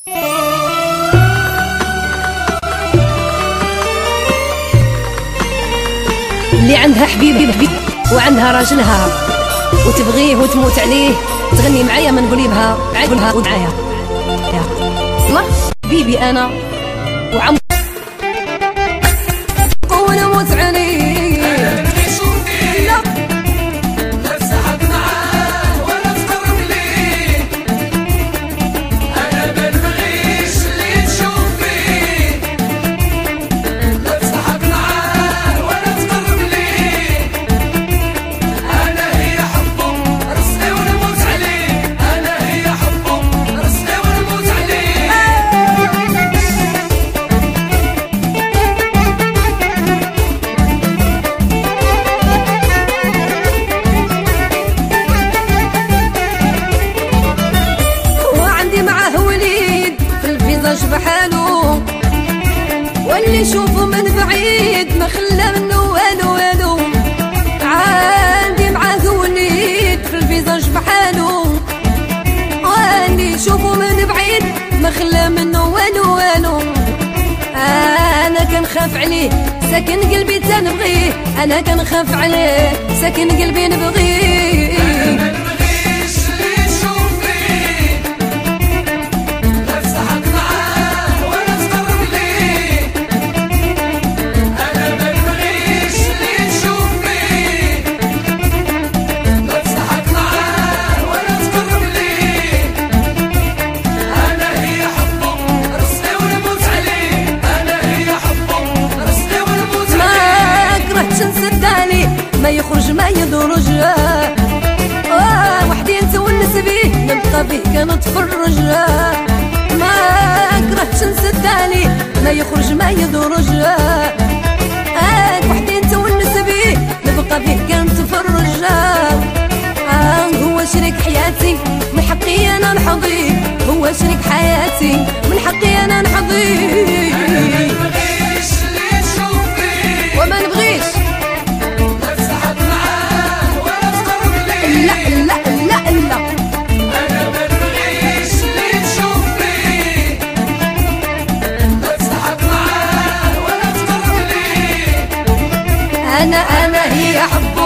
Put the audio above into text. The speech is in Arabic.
اللي عندها حبيبي وعندها راجلها وتبغيه وتموت عليه، تغني معايا ما نقولي بها قولها ومعايا الله حبيبي انا وعم ونموت عليه. بحالو واللي يشوفه من بعيد ما خلى منه والو عندي معاه وليد في الفيزاج بحالو، واللي يشوفه من بعيد ما خلى منه والو انا كنخاف عليه ساكن قلبي تنبغيه، انا كنخاف عليه ساكن قلبي نبغيه. ما يخرج ما يدرج وحدي نتونس بيه نبقى بيه كنتفرج، ما كرهتش نسد عليه ما يخرج ما يدرج وحدي نتونس بيه نبقى بيه كنتفرج. هو شريك حياتي من حقي انا نحظيه، هو شريك حياتي من حقي انا نحظيه. وما نبغيش أنا هي حب